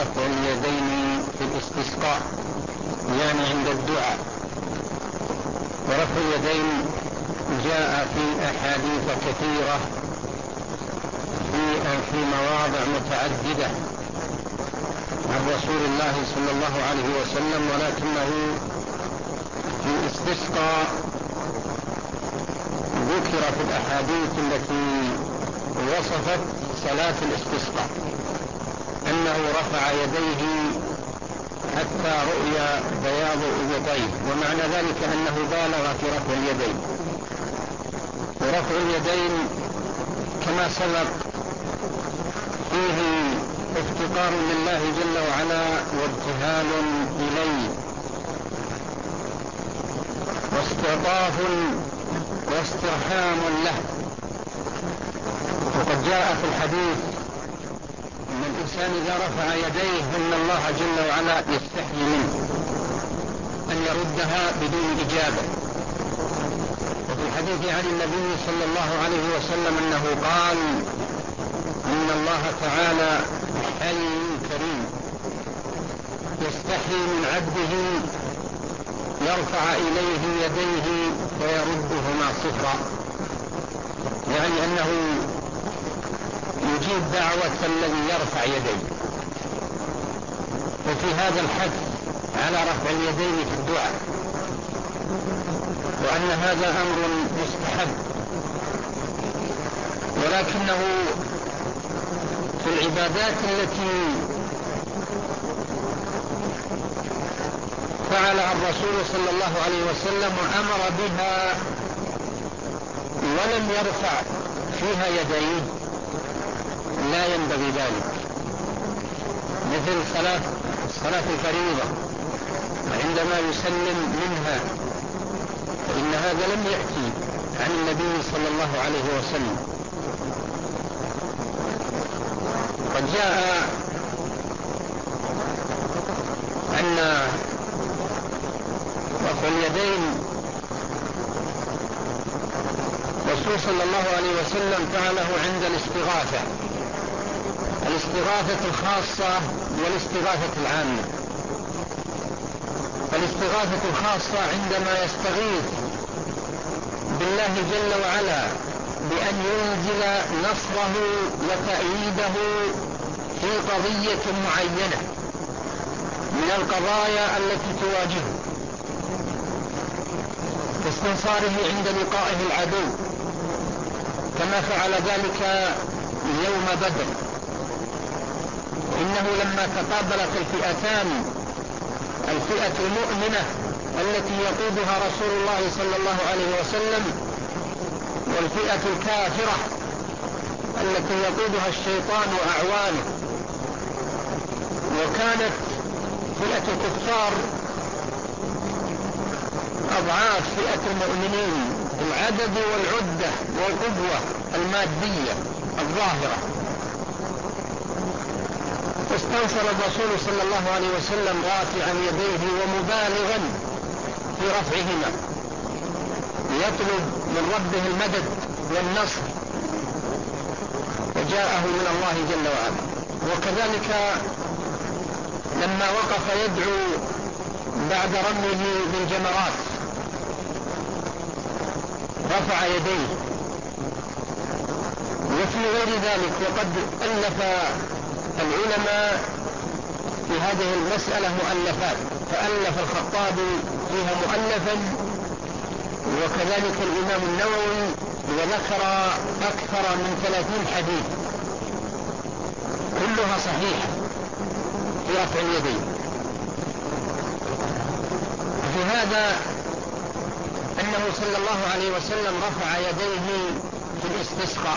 رفع اليدين في الاستسقاء، يعني عند الدعاء. ورفع اليدين جاء في أحاديث كثيرة في مواضع متعددة عن رسول الله صلى الله عليه وسلم، ولكنه في الاستسقاء ذكر في الأحاديث التي وصفت صلاة الاستسقاء أنه رفع يديه حتى رؤي بياض إبطيه، ومعنى ذلك أنه بالغ في رفع اليدين. ورفع اليدين كما سبق فيه افتقار لله جل وعلا وابتهال إليه واستعطاف واسترحام له. وقد جاء في الحديث أن الإنسان إذا رفع يديه أن الله جل وعلا يستحيي منه أن يردها بدون إجابة. وفي الحديث عن النبي صلى الله عليه وسلم أنه قال إن الله تعالى حي كريم يستحي من عبده يرفع إليه يديه ويردهما صفرا، يعني أنه يجيب دعوة الذي يرفع يديه. وفي هذا الحث على رفع اليدين في الدعاء، وأن هذا أمر مستحب، ولكنه في العبادات التي فعلها الرسول صلى الله عليه وسلم وأمر بها ولم يرفع فيها يديه لا ينبغي ذلك، مثل صلاة الفريضة وعندما يسلم منها، فإن هذا لم يأتي عن النبي صلى الله عليه وسلم. قد جاء أن رفع اليدين الرسول صلى الله عليه وسلم فعله عند الاستغاثة الخاصة والاستغاثة العامة. فالاستغاثة الخاصة عندما يستغيث بالله جل وعلا بأن ينزل نصره وتأييده في قضية معينة من القضايا التي تواجهه، كاستنصاره عند لقائه العدو، كما فعل ذلك يوم بدر. إنه لما تقابلت الفئتان، الفئة المؤمنة التي يقودها رسول الله صلى الله عليه وسلم والفئة الكافرة التي يقودها الشيطان وأعوانه، وكانت فئة الكفار أضعاف فئة المؤمنين العدد والعدة والقوة المادية الظاهرة. فاستنصر الرسول صلى الله عليه وسلم رافعا يديه ومبالغا في رفعهما يطلب من ربه المدد والنصر، وجاءه من الله جل وعلا. وكذلك لما وقف يدعو بعد رميه بالجمرات رفع يديه. وفي غير ذلك وقد ألف العلماء في هذه المسألة مؤلفات، فألف الخطابي فيها مؤلفا، وكذلك الإمام النووي، وذكر أكثر من 30 حديث كلها صحيحة في رفع اليدين. في هذا أنه صلى الله عليه وسلم رفع يديه في الاستسقاء،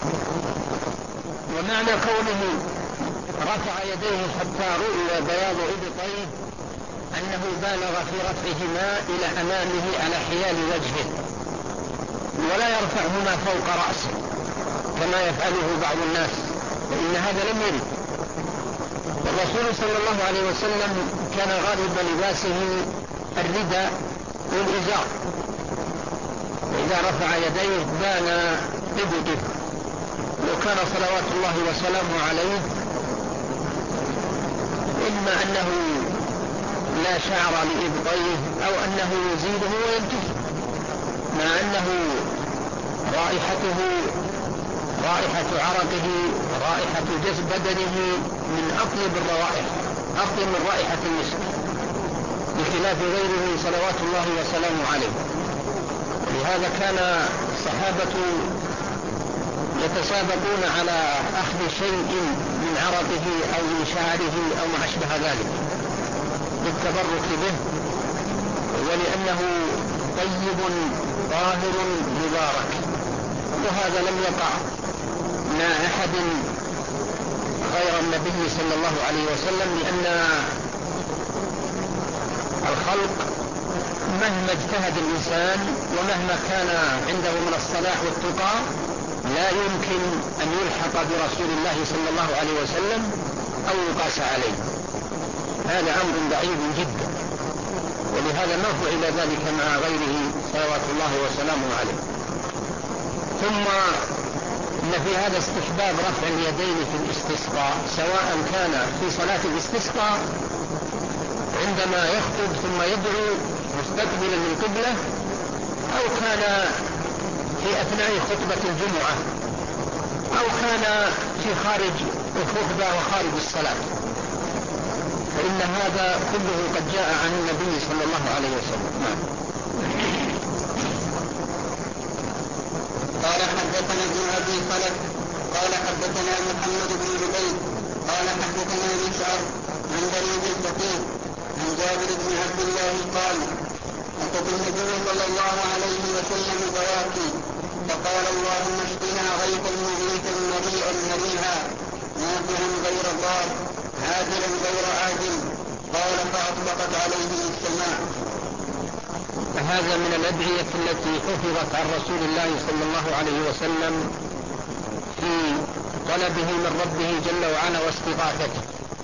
ومعنى قوله رفع يديه حتى رؤي بياض إبطيه أنه بالغ في رفعهما إلى أمامه على حيال وجهه، ولا يرفعهما فوق رأسه كما يفعله بعض الناس، فإن هذا لم يرد. الرسول صلى الله عليه وسلم كان غالب لباسه الرداء والإزار، وإذا رفع يديه بان إبطه. وكان صلوات الله وسلامه عليه إما أنه لا شعر لإبطيه أو أنه يزيده وينتهي، مع أنه رائحته رائحة عرقه رائحة جسد بدنه من أطيب الروائح، أطيب من رائحة المسك، بخلاف غيره صلوات الله وسلامه عليه. ولهذا كان الصحابة يتسابقون على أخذ شيء من عرقه أو من شعره أو ما أشبه ذلك للتبرك به، ولأنه طيب طاهر مبارك. وهذا لم يقع مع أحد غير النبي صلى الله عليه وسلم، لأن الخلق مهما اجتهد الإنسان ومهما كان عنده من الصلاح والتقى لا يمكن أن يلحق برسول الله صلى الله عليه وسلم أو يقاس عليه. هذا أمر بعيد جدا، ولهذا ما فعل ذلك مع غيره صلوات الله وسلامه عليه. ثم إن في هذا استحباب رفع اليدين في الاستسقاء، سواء كان في صلاة الاستسقاء عندما يخطب ثم يدعو مستقبلا للقبلة، أو كان في أثناء خطبة الجمعة، أو كان في خارج الخطبة وخارج الصلاة، فإن هذا كله قد جاء عن النبي صلى الله عليه وسلم. قال حدثنا ابن أبي خلف قال حدثنا محمد بن جبير قال حدثنا مسعر عن بريد الفقيه عن جابر بن عبد الله قال: أتت النبي صلى الله عليه وسلم بواكي فقال: اللهم اشقنا غيثا مغيثا مريئا مريعا نافعا غير ضار عاجلا غير عاجل. قال: فأطلقت عليهم السماء. هذا من الأدعية التي حفظت عن رسول الله صلى الله عليه وسلم في طلبه من ربه جل وعلا واستغاثته.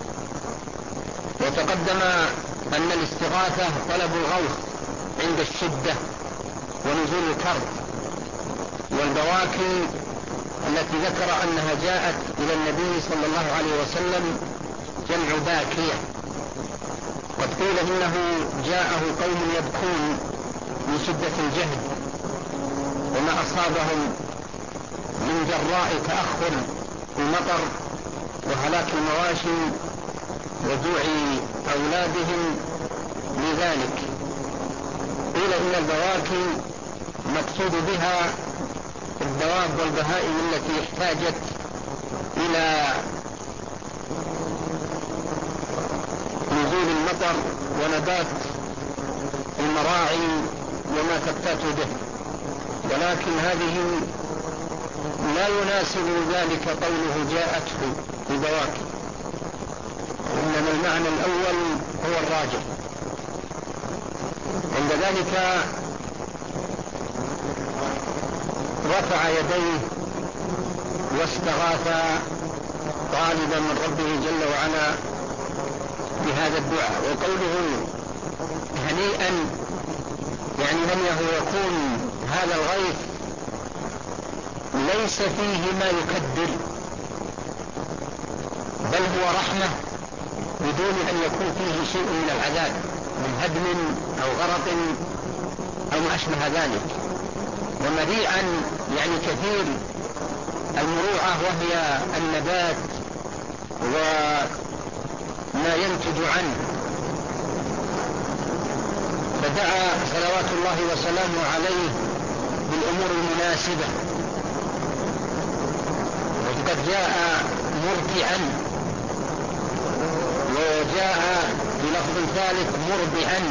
وتقدم أن الاستغاثة طلب الغوث عند الشدة ونزول الكرب، والبواكي التي ذكر أنها جاءت إلى النبي صلى الله عليه وسلم جمع باكية. قد قيل إنه جاءه قوم يبكون من شدة الجهد وما أصابهم من جراء تأخر المطر وهلاك المواشي وجوع أولادهم لذلك. قيل إن البواكي مقصود بها الدواب والبهائم التي احتاجت إلى نزول المطر ونبات المراعي وما تقتات به، ولكن هذه لا يناسب ذلك قوله جاءته ببواكي، إنما المعنى الأول هو الراجح. عند ذلك رفع يديه واستغاث طالبا من ربه جل وعلا بهذا الدعاء. وقوله هنيئا يعني لم يكون هذا الغيث ليس فيه ما يكدر، بل هو رحمة بدون أن يكون فيه شيء من العذاب من هدم أو غرق أو ما أشبه ذلك. ومريعا يعني كثير المروعة، وهي النبات وما ينتج عنه. فدعا صلوات الله وسلامه عليه بالأمور المناسبة، وقد جاء مرتعا، وجاء بلفظ ثالث مربعا،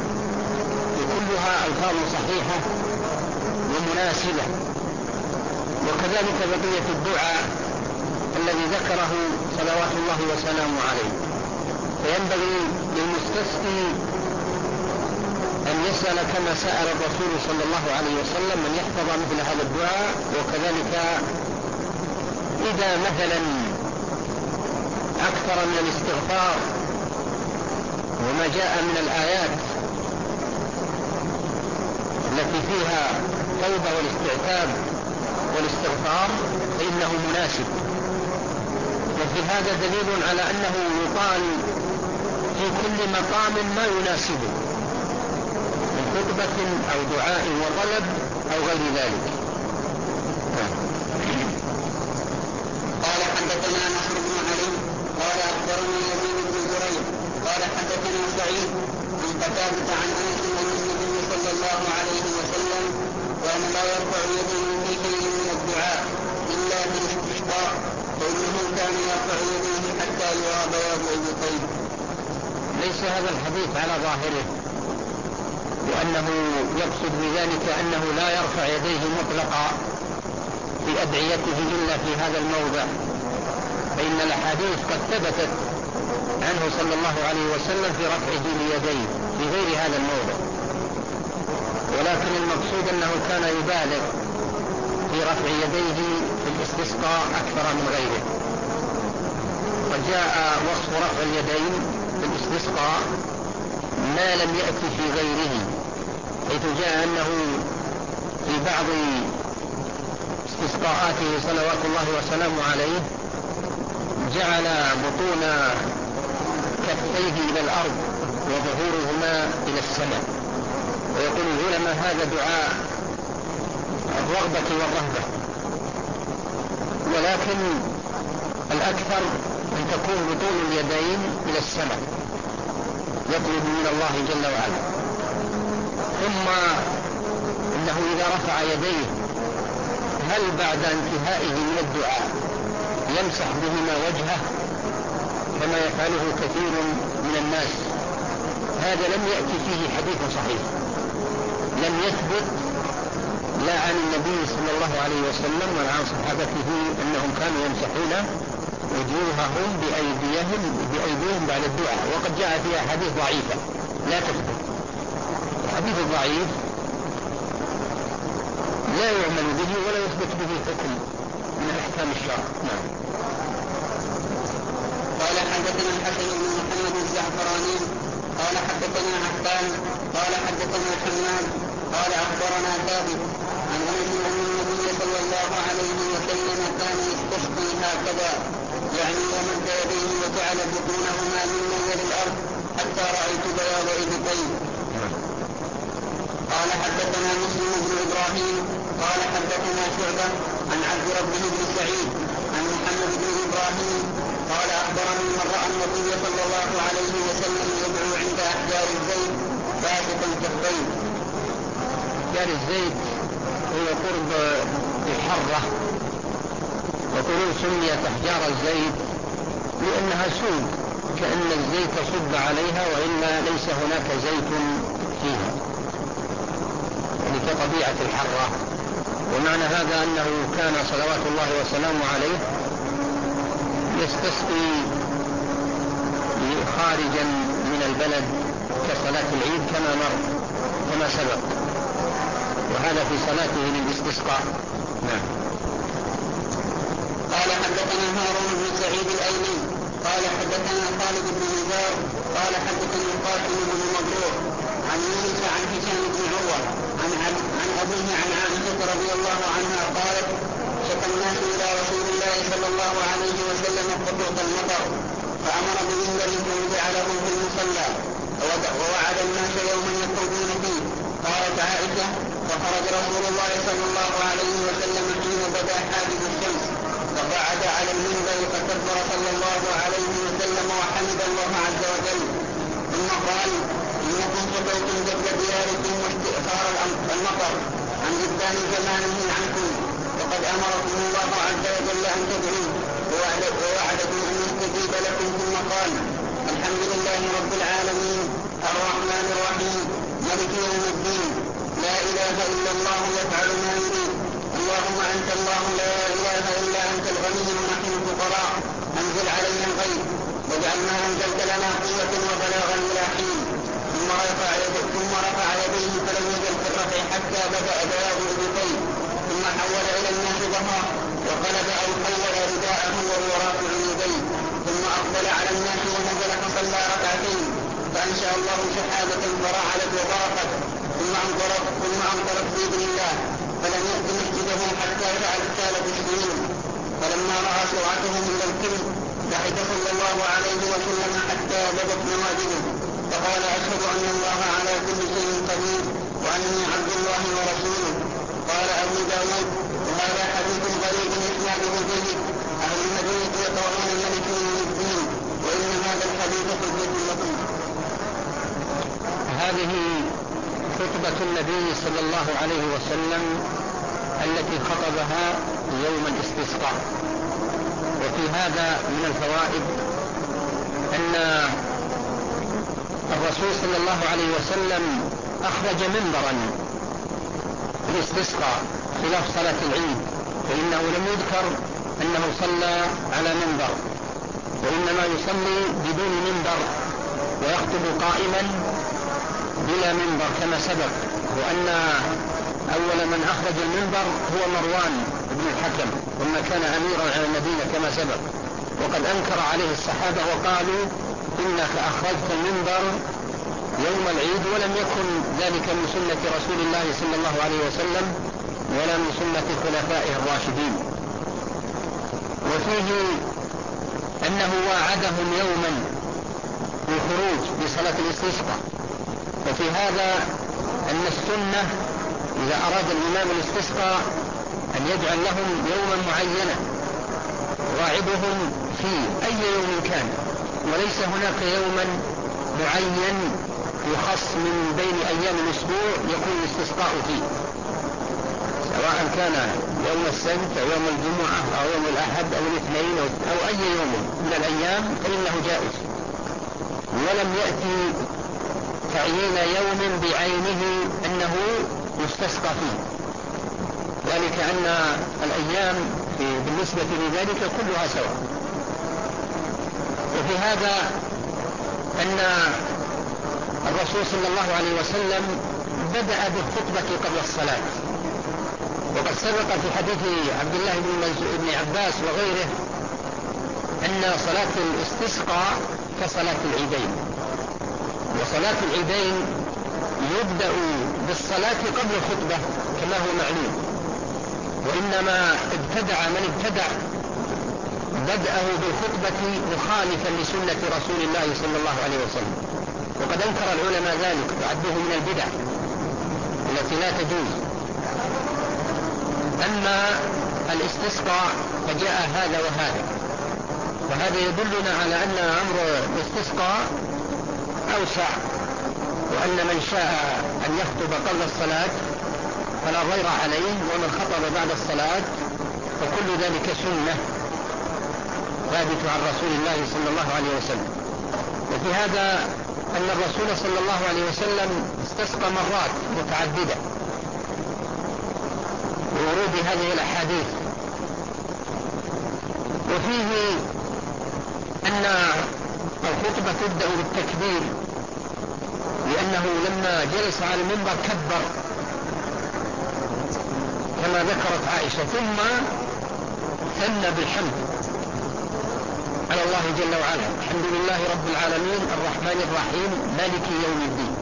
وكلها ألفاظ صحيحة ومناسبة. وكذلك بقية الدعاء الذي ذكره صلوات الله وسلامه عليه. فينبغي للمستسقي أن يسأل كما سأل الرسول صلى الله عليه وسلم أن يحفظ مثل هذا الدعاء. وكذلك إذا مثلا أكثر من الاستغفار وما جاء من الآيات التي فيها التوبة والاستعتاب والاستغفار فإنه مناسب. وفي هذا دليل على أنه يقال في كل مقام ما يناسبه من خطبة أو دعاء وطلب أو غير ذلك. قال حدثنا نصر بن علي قال أخبرنا يزيد بن زريع قال حدثنا سعيد عن قتادة عن أنس أن النبي صلى الله عليه وسلم كان لا يرفع يديه في شيء من الدعاء إلا في الاستسقاء فإنه كان يرفع يديه حتى يرى بياض إبطيه. ليس هذا الحديث على ظاهره، لأنه يقصد بذلك أنه لا يرفع يديه مطلقا في أدعيته إلا في هذا الموضع، فإن الأحاديث قد ثبتت عنه صلى الله عليه وسلم في رفعه ليديه في غير هذا الموضع، ولكن المقصود أنه كان يبالغ في رفع يديه في الاستسقاء أكثر من غيره. وجاء وصف رفع اليدين في الاستسقاء ما لم يأتي في غيره، حيث جاء أنه في بعض استسقاءاته صلوات الله وسلامه عليه جعل بطون كفيه إلى الأرض وظهورهما إلى السماء، ويقول العلماء هذا دعاء الرغبة والرهبة، ولكن الأكثر أن تكون بطون اليدين إلى السماء يطلب من الله جل وعلا. ثم إنه إذا رفع يديه هل بعد انتهائه من الدعاء يمسح بهما وجهه كما يفعله كثير من الناس؟ هذا لم يأتي فيه حديث صحيح، لم يثبت لا عن النبي صلى الله عليه وسلم ولا عن صحابته أنهم كانوا يمسحون وجوههم بأيديهم بعد الدعاء، وقد جاء فيها حديث ضعيفة لا تثبت. الحديث الضعيف لا يعمل به ولا يثبت به حكم من أحكام الشرع. نعم. قال حدثنا الحسن بن محمد الزعفراني قال حدثنا عفان قال حدثنا حماد قال أخبرنا ثابت عن أنس أن النبي صلى الله عليه وسلم كان يستسقي هكذا، يعني ومد يديه وجعل بطونهما مما يلي الأرض حتى رأيت بياض إبطيه. قال حدثنا مسلم بن إبراهيم قال حدثنا شعبة عن عبد ربه بن سعيد عن محمد بن إبراهيم قال أخبرني من رأى النبي صلى الله عليه وسلم يدعو عند أحجار الزيت باسطا كفيه. أحجار الزيت هو قرب الحرة، وقالوا سميت أحجار الزيت لأنها سود كأن الزيت صب عليها وإلا ليس هناك زيت فيها، يعني كطبيعة الحرة. ومعنى هذا أنه كان صلوات الله وسلامه عليه يستسقي خارجا من البلد كصلاة العيد كما سبق، وهذا في صلاته للاستسقاء. نعم. قال حدثنا هارون بن سعيد الأيلي قال حدثنا خالد بن نزار قال حدثنا قاسم بن مبروك عن يونس عن هشام بن عروة عن أبيه عن عائشة رضي الله عنها قالت شكى الناس إلى رسول الله صلى الله عليه وسلم خطوط المطر فأمر بمنبر فوضع له في المصلى ووعد الناس يوما يخرجون فيه. قالت عائشة فخرج رسول الله صلى الله عليه وسلم حين بدا حاجب الشمس فقعد على المنبر فكبر صلى الله عليه وسلم وحمد الله عز وجل ثم قال إنكم خطوتم قبل دياركم واستئخار المطر عن إبدال زمانه عنكم، وقد أمركم الله عز وجل أن تدعوا ووعدكم أن يستجيب لكم. ثم قال الحمد لله رب العالمين الرحمن الرحيم مالك يوم الدين لا إله إلا الله يفعل ما يريد اللهم أنت الله لا إله إلا أنت الغني ونحن الفقراء أنزل علينا الغيث واجعل ما أنزلت لنا قوة وبلاغا إلى حين. ثم رفع يديه فلم يزل في الرفع حتى بدأ بياض إبطيه ثم حول إلى الناس ظهره وقلب أو حول رداءه وهو رافع يديه ثم أقبل على الناس ونزل فصلى ركعتين فأنشأ الله سحابة فرعلت وبرقت ثم أمطرت بإذن الله فلم يأت مسجده حتى سالت السنين. فلما رأى سرعتهم إلى الكل ضحك صلى الله عليه وسلم حتى بدت نواجذه خطبة النبي صلى الله عليه وسلم التي خطبها يوم الاستسقاء. وفي هذا من الفوائد أن الرسول صلى الله عليه وسلم أخرج منبرا في الاستسقاء خلاف صلاة العيد، فإنه لم يذكر أنه صلى على منبر، وإنما يصلي بدون منبر ويخطب قائما بلا منبر كما سبق. وأن أول من أخرج المنبر هو مروان بن الحكم لما كان أميرا على المدينة كما سبق، وقد أنكر عليه الصحابة وقالوا إنك أخرجت المنبر يوم العيد، ولم يكن ذلك من سنة رسول الله صلى الله عليه وسلم ولا من سنة خلفائه الراشدين. وفيه أنه واعدهم يوما بالخروج لصلاة الاستسقاء. وفي هذا أن السنة إذا أراد الإمام الاستسقاء أن يجعل لهم يوما معينا واعدهم فيه أي يوم كان، وليس هناك يوما معين يخص من بين أيام الأسبوع يكون الاستسقاء فيه، سواء كان يوم السبت أو يوم الجمعة أو يوم الأحد أو الاثنين أو أي يوم من الأيام فإنه جائز. ولم يأتي تعيين يوم بعينه أنه يستسقى فيه، ذلك أن الأيام بالنسبة لذلك كلها سواء. وفي هذا أن الرسول صلى الله عليه وسلم بدأ بالخطبة قبل الصلاة، وقد سبق في حديث عبد الله بن عباس وغيره أن صلاة الاستسقاء كصلاة العيدين، وصلاة العيدين يبدأ بالصلاة قبل الخطبة كما هو معلوم، وإنما ابتدع من ابتدع بدأه بالخطبة مخالفا لسنة رسول الله صلى الله عليه وسلم، وقد أنكر العلماء ذلك وعدوه من البدع التي لا تجوز. أما الاستسقاء فجاء هذا وهذا يدلنا على أن أمر الاستسقاء أوسع، وأن من شاء أن يخطب قبل الصلاة فلا ضير عليه، ومن خطب بعد الصلاة فكل ذلك سنة ثابت عن رسول الله صلى الله عليه وسلم. وفي هذا أن الرسول صلى الله عليه وسلم استسقى مرات متعددة بورود هذه الأحاديث. وفيه أن الخطبة تبدأ بالتكبير، لأنه لما جلس على المنبر كبر كما ذكرت عائشة، ثم ثنى بالحمد على الله جل وعلا: الحمد لله رب العالمين الرحمن الرحيم مالك يوم الدين.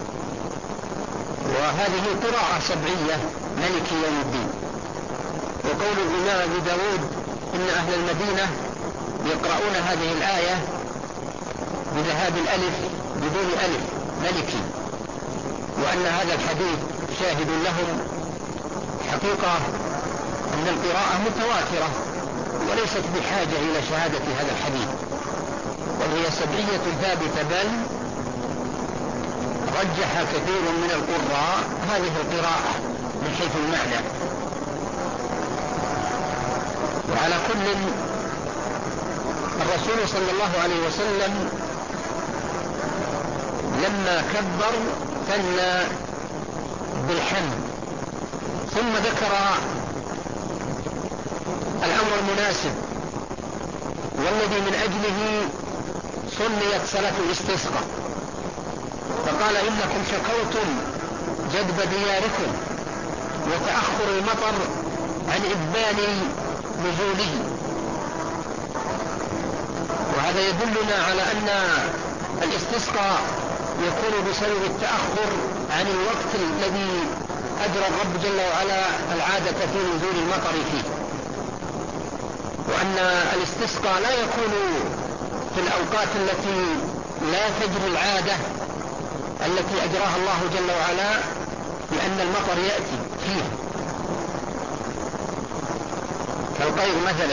وهذه قراءة سبعية مالك يوم الدين. وقول الإمام أبي داود إن أهل المدينة يقرؤون هذه الآية بذهاب الألف بدون ألف ملكي، وأن هذا الحديث شاهد لهم. حقيقة أن القراءة متواترة وليست بحاجة إلى شهادة هذا الحديث، وهي سبعية ثابتة، بل رجح كثير من القراء هذه القراءة من حيث المعنى. وعلى كل، الرسول صلى الله عليه وسلم لما كبر ثنى بالحمد، ثم ذكر الأمر المناسب والذي من أجله سميت صلاة الاستسقاء، فقال: إنكم شكوتم جدب دياركم وتأخر المطر عن إبان نزوله. وهذا يدلنا على أن الاستسقاء يكون بسبب التأخر عن الوقت الذي أجرى الرب جل وعلا العادة في نزول المطر فيه، وأن الاستسقاء لا يكون في الأوقات التي لا تجري العادة التي أجراها الله جل وعلا، لأن المطر يأتي فيه كالقير مثلا.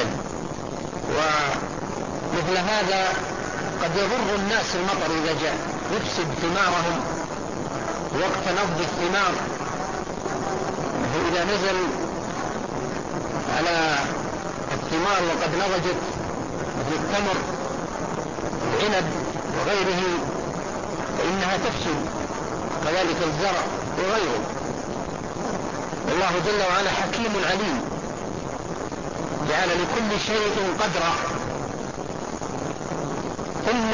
ومثل هذا قد يضر الناس المطر إذا جاء، يفسد ثمارهم وقت نضج الثمار، إذا نزل على الثمار وقد نضجت مثل التمر العنب وغيره فإنها تفسد، كذلك الزرع وغيره. والله جل وعلا حكيم عليم، جعل لكل شيء قدرا. ثم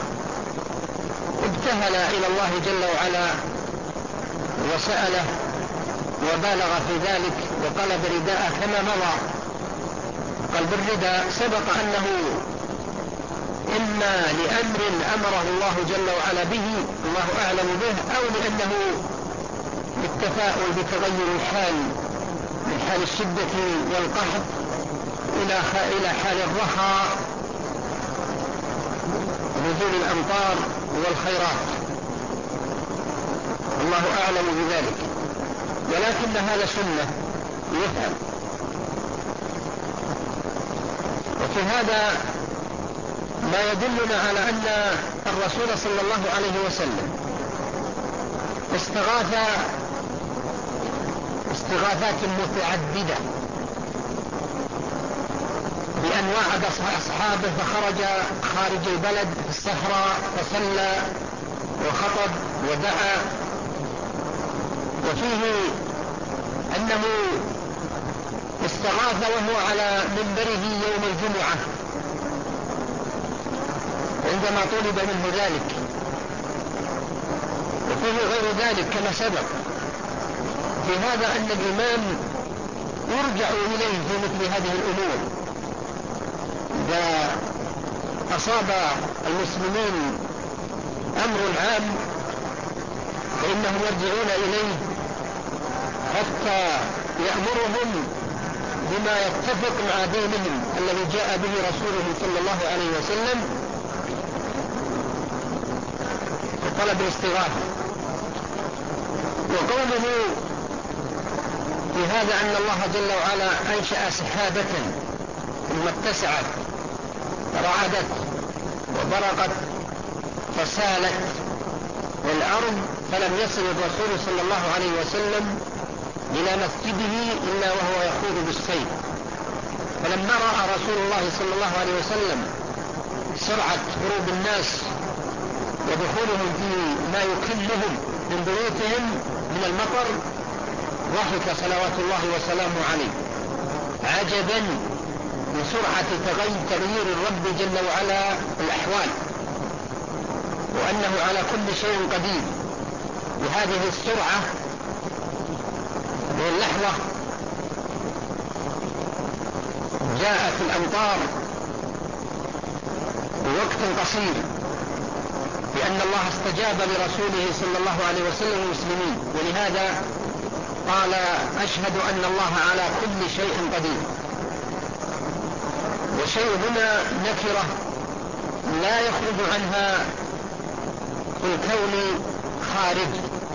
ابتهل إلى الله جل وعلا وسأله وبالغ في ذلك وطلب رداءه كما مضى. قال بالرداء سبق أنه إما لأمر أمره الله جل وعلا به الله أعلم به، أو لأنه بالتفاؤل بتغير الحال من حال الشدة والقحط إلى حال الرخاء ونزول الأمطار والخيرات، الله أعلم بذلك، ولكن هذا سنة يفعل. وفي هذا ما يدلنا على أن الرسول صلى الله عليه وسلم استغاث استغاثات متعددة بأن وعد أصحابه فخرج خارج البلد في الصحراء فصلى وخطب ودعا. وفيه أنه استغاث وهو على منبره يوم الجمعة عندما طلب منه ذلك. وفيه غير ذلك كما سبق. في هذا أن الإمام يرجع إليه في مثل هذه الأمور. إذا أصاب المسلمين أمر عام فإنهم يرجعون إليه حتى يأمرهم بما يتفق مع دينهم الذي جاء به رسوله صلى الله عليه وسلم في طلب الاستغاثة. وقوله في هذا أن الله جل وعلا أنشأ سحابة ثم اتسعت رعدت وبرقت فسالت الأرض فلم يصل الرسول صلى الله عليه وسلم إلى مسجده إلا وهو يخوض بالسيف. فلما رأى رسول الله صلى الله عليه وسلم سرعة هروب الناس ودخولهم في ما يكلهم من بيوتهم من المطر ضحك صلوات الله وسلامه عليه عجبا من سرعة تغيير الرب جل وعلا الأحوال، وأنه على كل شيء قدير. بهذه السرعة واللحظة جاءت الأمطار بوقت قصير، لأن الله استجاب لرسوله صلى الله عليه وسلم المسلمين. ولهذا قال أشهد أن الله على كل شيء قدير. وشيء هنا نكرة لا يخرج عنها في الكون خارج،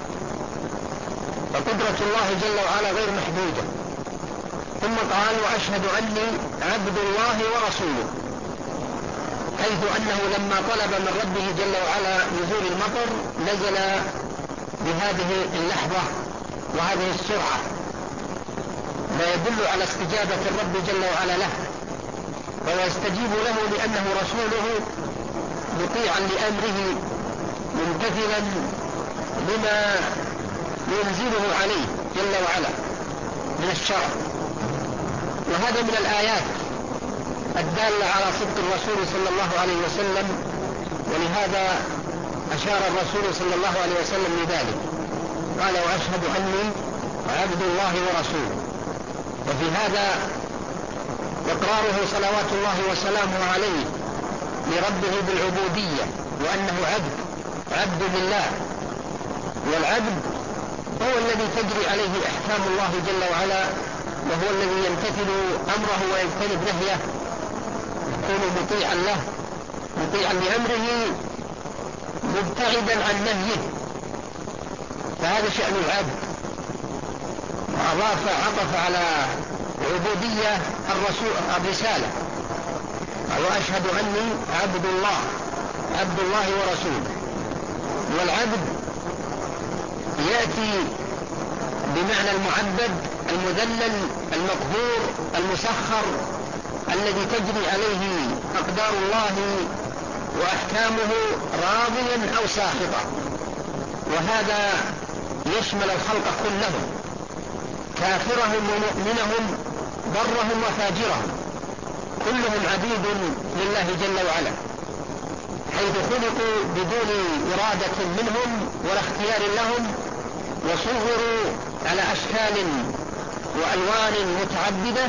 فقدرة الله جل وعلا غير محدودة. ثم قال وأشهد أني عبد الله ورسوله، حيث أنه لما طلب من ربه جل وعلا نزول المطر نزل بهذه اللحظة وهذه السرعة، ما يدل على استجابة الرب جل وعلا له، وهو يستجيب له لأنه رسوله مطيعا لأمره ممتثلا لما ينزله عليه جل وعلا من الشرع. وهذا من الآيات الدالة على صدق الرسول صلى الله عليه وسلم، ولهذا أشار الرسول صلى الله عليه وسلم لذلك، قال وأشهد أني عبد الله ورسوله. وفي هذا إقراره صلوات الله وسلامه عليه لربه بالعبودية، وأنه عبد لله. والعبد هو الذي تجري عليه أحكام الله جل وعلا، وهو الذي يمتثل أمره ويجتنب نهيه، يكون مطيعا له مطيعا لأمره مبتعدا عن نهيه. فهذا شأن العبد. وأضاف عطف على العبودية الرسالة، وأشهد أني عبد الله ورسوله. والعبد يأتي بمعنى المعبد المذلل المقهور المسخر الذي تجري عليه أقدار الله وأحكامه راضيا أو ساخطا، وهذا يشمل الخلق كلهم، كافرهم ومؤمنهم، برهم وفاجرهم، كلهم عبيد لله جل وعلا، حيث خلقوا بدون إرادة منهم ولا اختيار لهم، وصوروا على أشكال وألوان متعددة،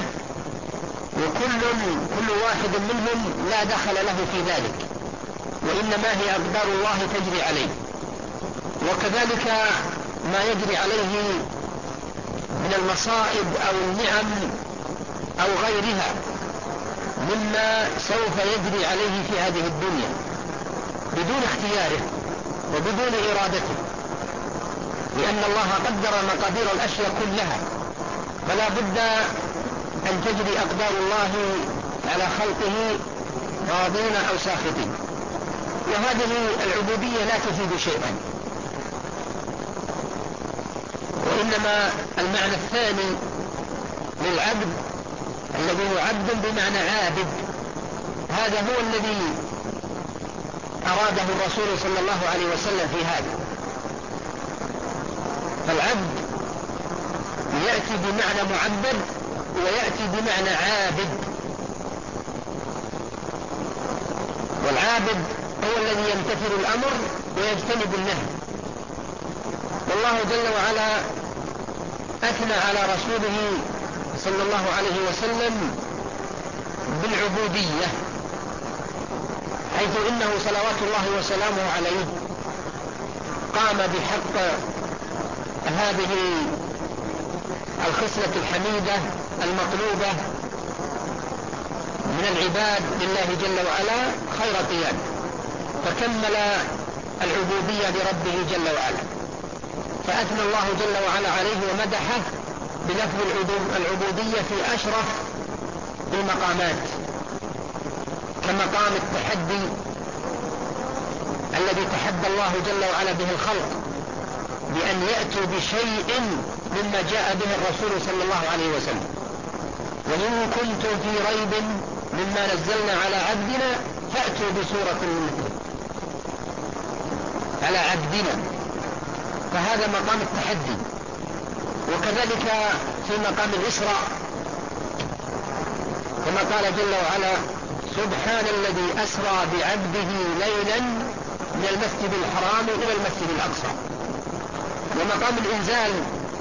وكل واحد منهم لا دخل له في ذلك، وإنما هي أقدار الله تجري عليه. وكذلك ما يجري عليه من المصائب أو النعم أو غيرها مما سوف يجري عليه في هذه الدنيا بدون اختياره وبدون إرادته، لأن الله قدر مقادير الأشياء كلها، فلا بد أن تجري أقدار الله على خلقه راضين أو ساخطين. وهذه العبودية لا تفيد شيئا، وإنما المعنى الثاني للعبد الذي هو عبد بمعنى عابد، هذا هو الذي أراده الرسول صلى الله عليه وسلم في هذا. فالعبد يأتي بمعنى معبد ويأتي بمعنى عابد، والعابد هو الذي يمتثل الأمر ويجتنب النهي. والله جل وعلا أثنى على رسوله صلى الله عليه وسلم بالعبودية، حيث إنه صلوات الله وسلامه عليه قام بحق هذه الخصلة الحميدة المطلوبة من العباد لله جل وعلا خير قيام، فكمل العبودية لربه جل وعلا، فأثنى الله جل وعلا عليه ومدحه بلفظ العبودية في أشرف المقامات، كمقام التحدي الذي تحدى الله جل وعلا به الخلق بأن يأتوا بشيء مما جاء به الرسول صلى الله عليه وسلم. وإن كنتم في ريب مما نزلنا على عبدنا فأتوا بسورة من مثله، على عبدنا، فهذا مقام التحدي. وكذلك في مقام الإسراء كما قال جل وعلا: سبحان الذي أسرى بعبده ليلا من المسجد الحرام إلى المسجد الأقصى. ومقام الإنزال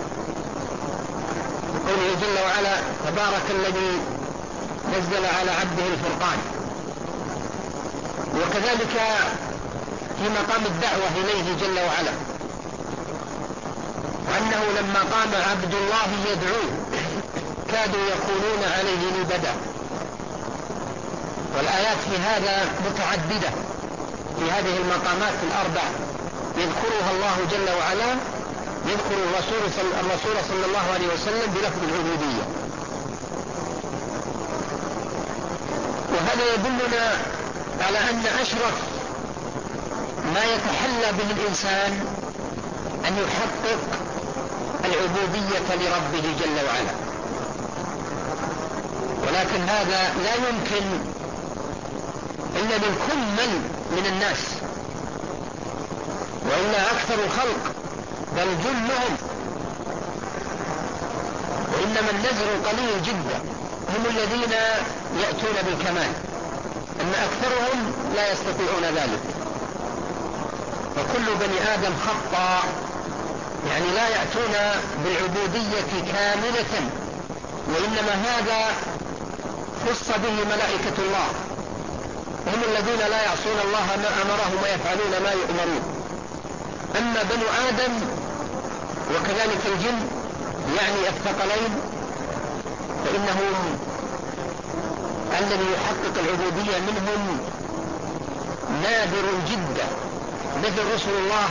قوله جل وعلا: تبارك الذي نزل على عبده الفرقان. وكذلك في مقام الدعوة إليه جل وعلا، وأنه لما قام عبد الله يدعوه كادوا يكونون عليه لبدا. والآيات في هذا متعددة في هذه المقامات الأربع يذكرها الله جل وعلا، يذكر الرسول صلى الله عليه وسلم بلفظ العبودية. وهذا يدلنا على أن أشرف ما يتحلى به الإنسان أن يحقق العبودية لربه جل وعلا، ولكن هذا لا يمكن إلا للكمل من الناس، وإلا أكثر الخلق بل جلهم، وإنما النذر قليل جدا هم الذين يأتون بالكمال، أما أكثرهم لا يستطيعون ذلك. وكل بني آدم خطأ، يعني لا يأتون بالعبودية كاملة، وإنما هذا خص به ملائكة الله، هم الذين لا يعصون الله ما أمرهم ويفعلون ما يؤمرون. أما بنو آدم وكذلك الجن يعني الثقلين فإنهم الذي يحقق العبودية منهم نادر جدا، مثل رسل الله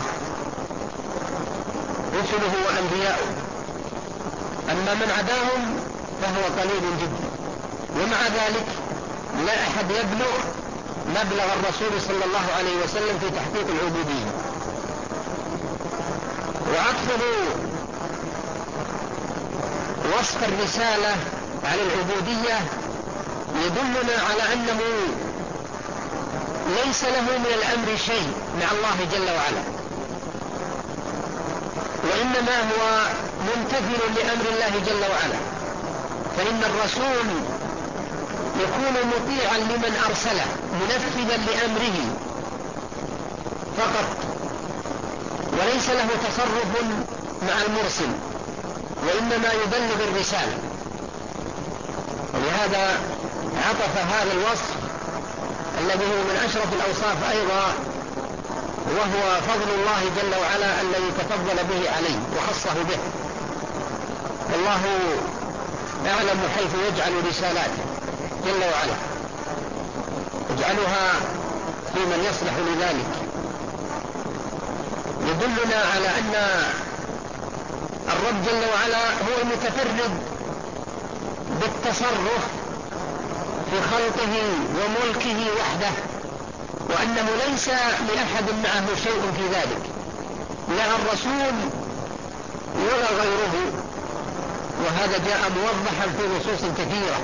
رسله وأنبياؤه، أما من عداهم فهو قليل جدا. ومع ذلك لا أحد يبلغ مبلغ الرسول صلى الله عليه وسلم في تحقيق العبودية. وعطفه وصف الرسالة على العبودية يدلنا على أنه ليس له من الأمر شيء مع الله جل وعلا، وإنما هو ممتثل لأمر الله جل وعلا. فإن الرسول يكون مطيعا لمن أرسله منفذا لأمره فقط، وليس له تصرف مع المرسل، وإنما يبلغ الرسالة. ولهذا عطف هذا الوصف الذي هو من أشرف الأوصاف أيضا، وهو فضل الله جل وعلا الذي تفضل به عليه وخصه به. والله يعلم حيث يجعل رسالاته جل وعلا، يجعلها في من يصلح لذلك. يدلنا على أن الرب جل وعلا هو المتفرد بالتصرف في خلقه وملكه وحده، وأنه ليس لأحد معه شيء في ذلك، لا الرسول ولا غيره. وهذا جاء موضحا في نصوص كثيرة،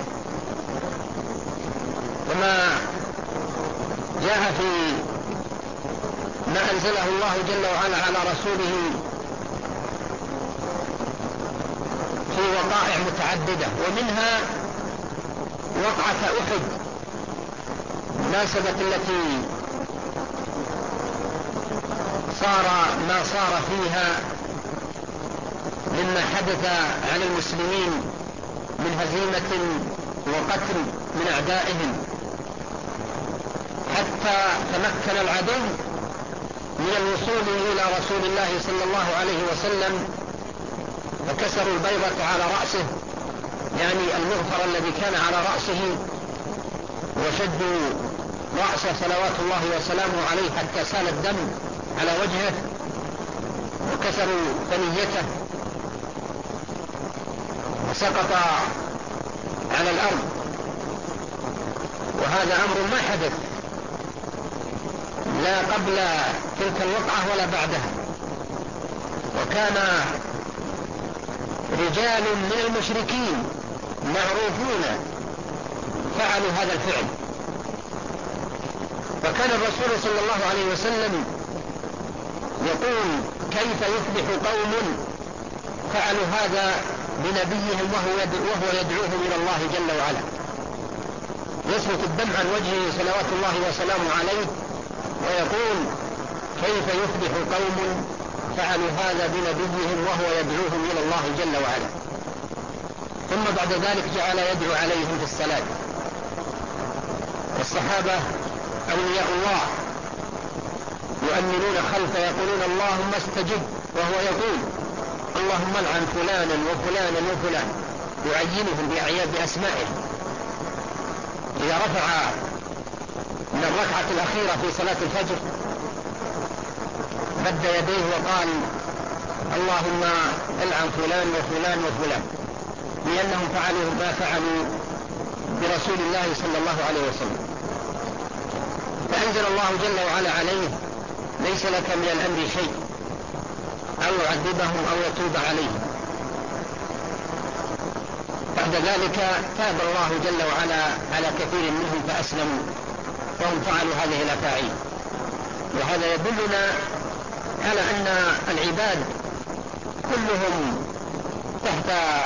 كما جاء في ما أنزله الله جل وعلا على رسوله في وقائع متعددة، ومنها وقعة أحد مناسبة التي صار ما صار فيها مما حدث على المسلمين من هزيمة وقتل من أعدائهم، حتى تمكن العدو من الوصول إلى رسول الله صلى الله عليه وسلم، فكسروا البيضة على رأسه، يعني المغفر الذي كان على رأسه، وشدوا رأسه صلوات الله وسلامه عليه حتى سال الدم على وجهه، وكسروا ثنيته وسقط على الأرض. وهذا أمر ما حدث لا قبل تلك الوقعة ولا بعدها، وكان رجال من المشركين معروفون فعلوا هذا الفعل. فكان الرسول صلى الله عليه وسلم يقول: كيف يفلح قوم فعلوا هذا بنبيهم وهو يدعوهم إلى الله جل وعلا. يسلط الدمع عن وجهه صلوات الله وسلامه عليه ويقول: كيف يفلح قوم فعلوا هذا بنبيهم وهو يدعوهم إلى الله جل وعلا. ثم بعد ذلك جعل يدعو عليهم في الصلاة. والصحابة أولياء الله يؤمنون خلفه يقولون: اللهم استجب، وهو يقول: اللهم العن فلانا وفلانا وفلان، يعينهم بأسمائهم. إذا رفع من الركعة الأخيرة في صلاة الفجر مد يديه وقال: اللهم العن فلان وفلان وفلان، لأنهم فعلوا ما فعلوا برسول الله صلى الله عليه وسلم. فأنزل الله جل وعلا عليه: ليس لك من الأمر شيء، أو يعذبهم أو يتوب عليهم. بعد ذلك تاب الله جل وعلا على كثير منهم فأسلموا وهم فعلوا هذه الأفاعيل. وهذا يدلنا على أن العباد كلهم تحت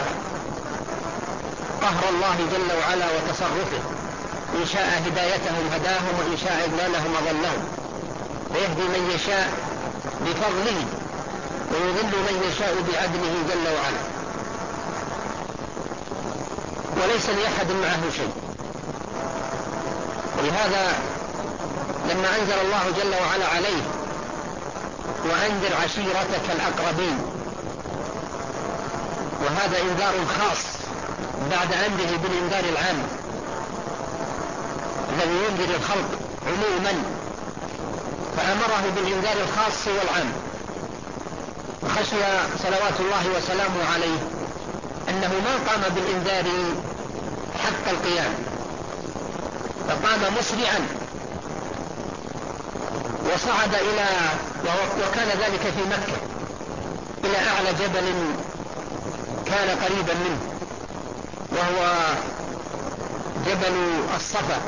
قهر الله جل وعلا وتصرفه، إن شاء هدايتهم هداهم، وإن شاء إضلالهم أضلهم، فيهدي من يشاء بفضله ويضل من يشاء بعدله جل وعلا، وليس لأحد معه شيء. ولهذا لما أنزل الله جل وعلا عليه: وأنذر عشيرتك الأقربين، وهذا إنذار خاص بعد أمره بالإنذار العام الذي ينذر الخلق عموما، فأمره بالإنذار الخاص والعام. خشي صلوات الله وسلامه عليه أنه ما قام بالإنذار حق القيام، فقام مسرعا وصعد وكان ذلك في مكة، إلى أعلى جبل كان قريبا منه، وهو جبل الصفا،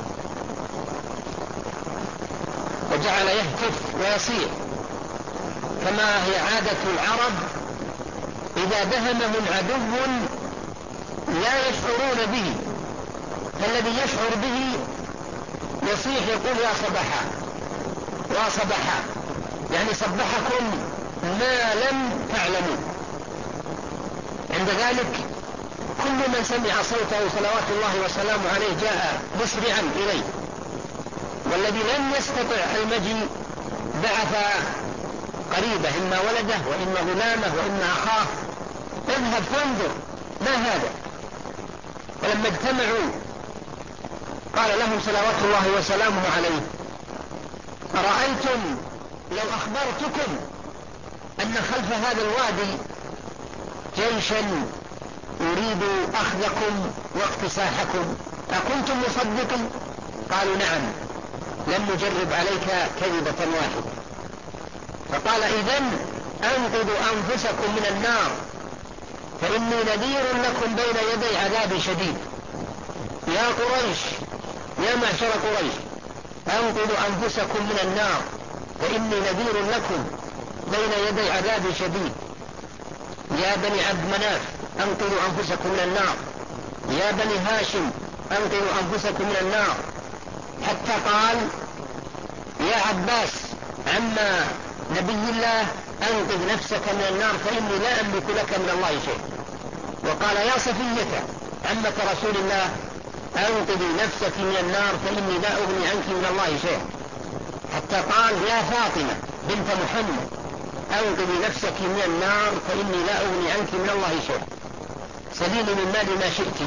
وجعل يهتف ويصيح كما هي عادة العرب إذا دهمهم عدو لا يشعرون به، فالذي يشعر به يصيح يقول يا صباحا يا صباحا، يعني صبحكم ما لم تعلموا. عند ذلك كل من سمع صوته صلوات الله وسلامه عليه جاء مسرعا إليه، والذي لم يستطع المجيء بعث قريبه، إما ولده وإما غلامه وإما أخاه، اذهب فانظر ما هذا. ولما اجتمعوا قال لهم صلوات الله وسلامه عليه: أرأيتم لو أخبرتكم أن خلف هذا الوادي جيشا يريد أخذكم واقتصاحكم أكنتم مصدقين؟ قالوا: نعم، لم نجرب عليك كذبة واحدة. فقال: إذن أنقذوا أنفسكم من النار، فإني نذير لكم بين يدي عذاب شديد. يا قريش، يا معشر قريش، أنقذوا أنفسكم من النار، فإني نذير لكم بين يدي عذاب شديد. يا بني عبد مناف، أنقذوا أنفسكم من النار. يا بني هاشم، أنقذوا أنفسكم من النار. حتى قال: يا عباس عم نبي الله، أنقذ نفسك من النار فإني لا أملك لك من الله شيء. وقال: يا صفية عمة رسول الله، أنقذي نفسك من النار فإني لا أغني عنك من الله شيء. حتى قال: يا فاطمة بنت محمد، أنقذي نفسك من النار فإني لا أغني عنك من الله شيء، سليني من مال ما شئت.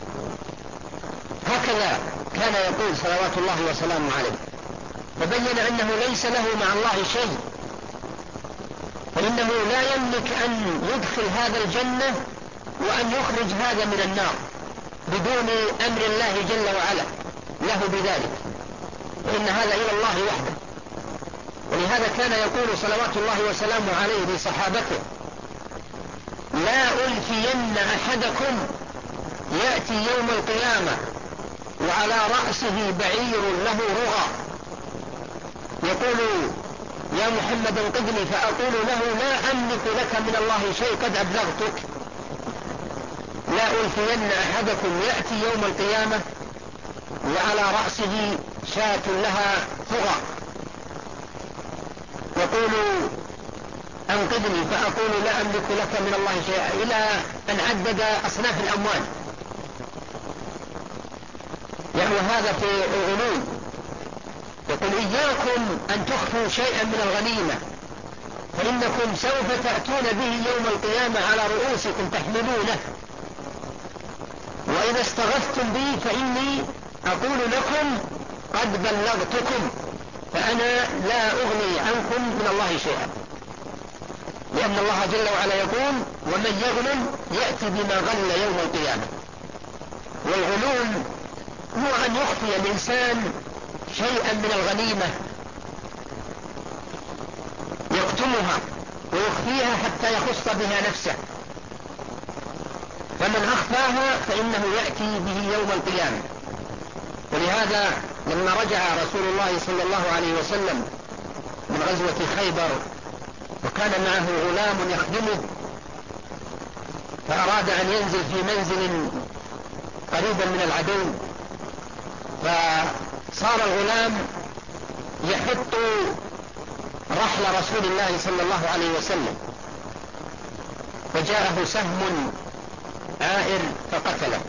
هكذا كان يقول صلوات الله وسلامه عليه، فبين أنه ليس له مع الله شيء، فإنه لا يملك أن يدخل هذا الجنة وأن يخرج هذا من النار بدون أمر الله جل وعلا له بذلك، وإن هذا إلى الله وحده. ولهذا كان يقول صلوات الله وسلامه عليه لصحابته: لا ألفين أحدكم يأتي يوم القيامة وعلى رأسه بعير له رغى، يقول: يا محمد انقذني، فأقول له: لا أملك لك من الله شيء، قد أبلغتك. لا ألفين أحدكم يأتي يوم القيامة وعلى رأسه شاة لها ثغى، يقول: أنقذني، فأقول: لا أملك لك من الله شيء، إلى أن عدد أصناف الأموال. يعني هذا في الغلول. يقول: إياكم أن تخفوا شيئا من الغنيمة، فإنكم سوف تأتون به يوم القيامة على رؤوسكم تحملونه، وإذا استغثتم بي فإني أقول لكم قد بلغتكم، فأنا لا أغني عنكم من الله شيئا. لأن الله جل وعلا يقول: ومن يغلل يأتي بما غل يوم القيامة. والغلول هو أن يخفي الإنسان شيئا من الغنيمة، يكتمها ويخفيها حتى يخص بها نفسه، فمن أخفاها فإنه يأتي به يوم القيامة. ولهذا لما رجع رسول الله صلى الله عليه وسلم من غزوة خيبر وكان معه غلام يخدمه، فأراد أن ينزل في منزل قريبا من العدو، فصار الغلام يحط رحل رسول الله صلى الله عليه وسلم، فجاءه سهم عائر فقتله.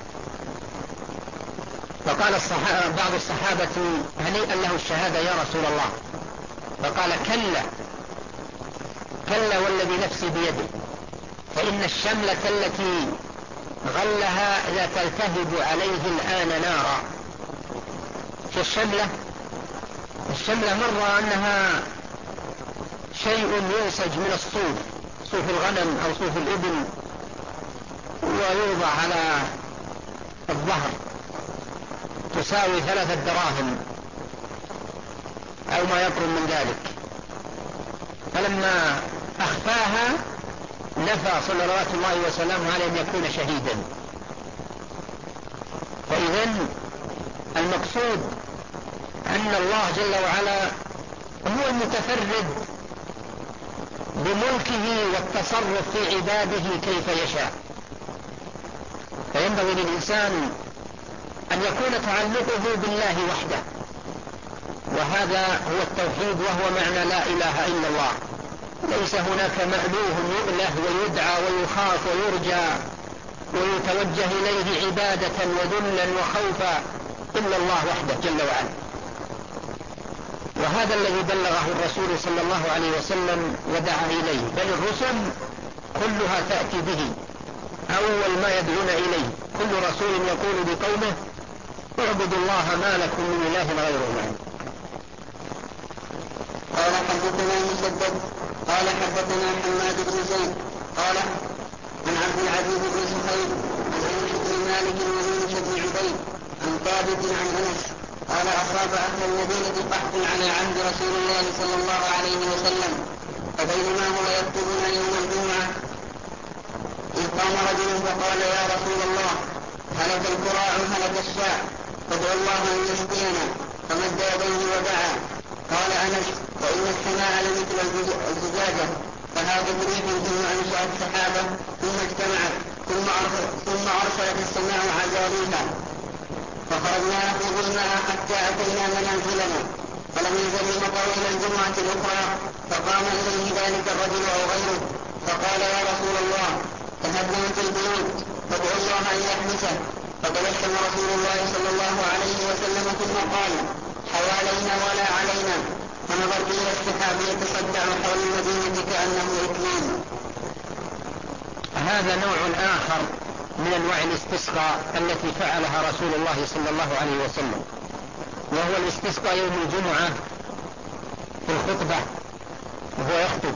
فقال بعض الصحابة: هنيئا له الشهادة يا رسول الله. فقال: كلا كلا والذي نفسي بيده، فإن الشملة التي غلها لا تلتهب عليه الآن نارا. في الشملة مرة أنها شيء ينسج من الصوف، صوف الغنم أو صوف الإبل، ويوضع على الظهر، تساوي 3 دراهم أو ما يقرب من ذلك. فلما أخفاها نفى صلوات الله وسلامه عليه أن يكون شهيدا. فإذن المقصود أن الله جل وعلا هو المتفرد بملكه والتصرف في عباده كيف يشاء، فينبغي للإنسان أن يكون تعلقه بالله وحده، وهذا هو التوحيد وهو معنى لا إله إلا الله. ليس هناك مألوه يؤله ويدعى ويخاف ويرجى ويتوجه إليه عبادة وذلا وخوفا إلا الله وحده جل وعلا. وهذا الذي بلغه الرسول صلى الله عليه وسلم ودعا إليه، بل الرسل كلها تأتي به أول ما يدعون إليه. كل رسول يقول لقومه اعبدوا الله ما لكم من إله غيره. قال حدثنا مسدد قال حدثنا حماد بن زيد قال عن عبد العزيز بن صهيب عن انس بن مالك ويونس بن عبيد عن ثابت عن انس قال اصاب اهل المدينه قحط على عهد رسول الله صلى الله عليه وسلم، فبينما هو يخطبنا يوم الجمعه اذ قام رجل فقال يا رسول الله هلك الكراع هلك الشاء فادعوا الله ان يسقينا، فمد يديه ودعا. قال انس وان السماء لمثل الزجاجه فهاجت ريح ثم انشات سحابه ثم اجتمعت ثم ارسلت السماء عزاريها فخرجنا ناخذ حتى اتينا منازلنا، فلم يزل المطر الى الجمعه الاخرى، فقام اليه ذلك الرجل او غيره فقال يا رسول الله تهدمت البيوت فادعوا الله ان يحبسه، فتبسم رسول الله صلى الله عليه وسلم ثم قال حوالينا ولا علينا، فنظرت الى السحاب يتصدع حول المدينه كانه اكليل. هذا نوع آخر من أنواع الاستسقاء التي فعلها رسول الله صلى الله عليه وسلم، وهو الاستسقاء يوم الجمعة في الخطبة وهو يخطب.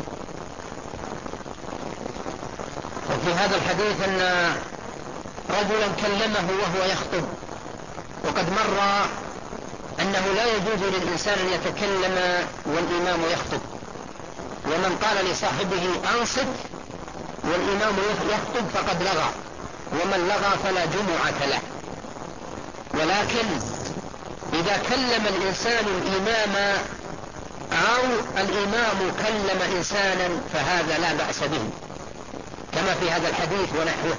وفي هذا الحديث أن رجلا كلمه وهو يخطب، وقد مر أنه لا يجوز للإنسان أن يتكلم والإمام يخطب، ومن قال لصاحبه أنصت والإمام يخطب فقد لغى، ومن لغى فلا جمعة له. ولكن إذا كلم الإنسان الإمام أو الإمام كلم إنسانا فهذا لا بأس به، كما في هذا الحديث ونحوه.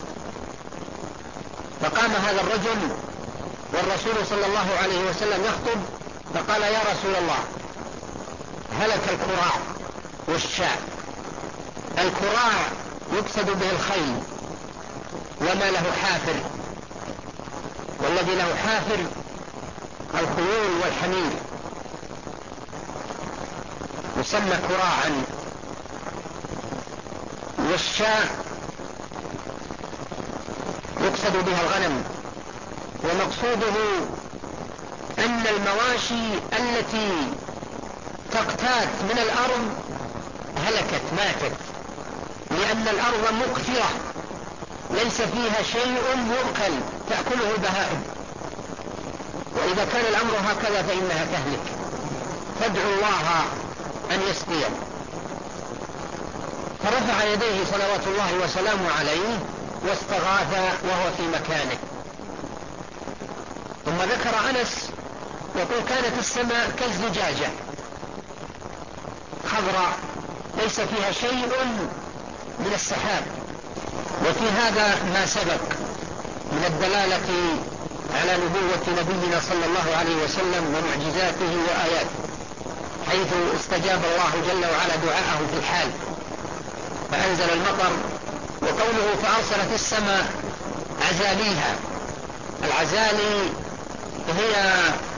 فقام هذا الرجل والرسول صلى الله عليه وسلم يخطب، فقال يا رسول الله هلك الكراع والشاء. الكراع يقصد به الخيل وما له حافر، والذي له حافر الخيول والحمير يسمى كراعا. والشاء يقصد بها الغنم، ومقصوده أن المواشي التي تقتات من الأرض هلكت ماتت، لأن الأرض مقفرة ليس فيها شيء يؤكل تأكله البهائم، وإذا كان الأمر هكذا فإنها تهلك، فادعوا الله أن يسقيه. فرفع يديه صلوات الله وسلامه عليه واستغاث وهو في مكانه. ثم ذكر أنس يقول كانت السماء كالزجاجة خضراء ليس فيها شيء من السحاب. وفي هذا ما سبق من الدلالة على نبوة نبينا صلى الله عليه وسلم ومعجزاته وآياته، حيث استجاب الله جل وعلا دعاءه في الحال فأنزل المطر. وقوله فأرسلت السماء عزاليها، العزالي هي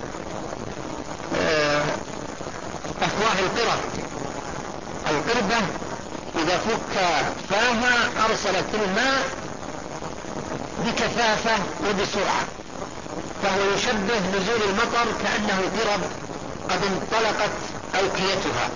أفواه القرب، القربة إذا فك فاها أرسلت الماء بكثافة وبسرعة، فهو يشبه نزول المطر كأنه قرب قد انطلقت أوكيتها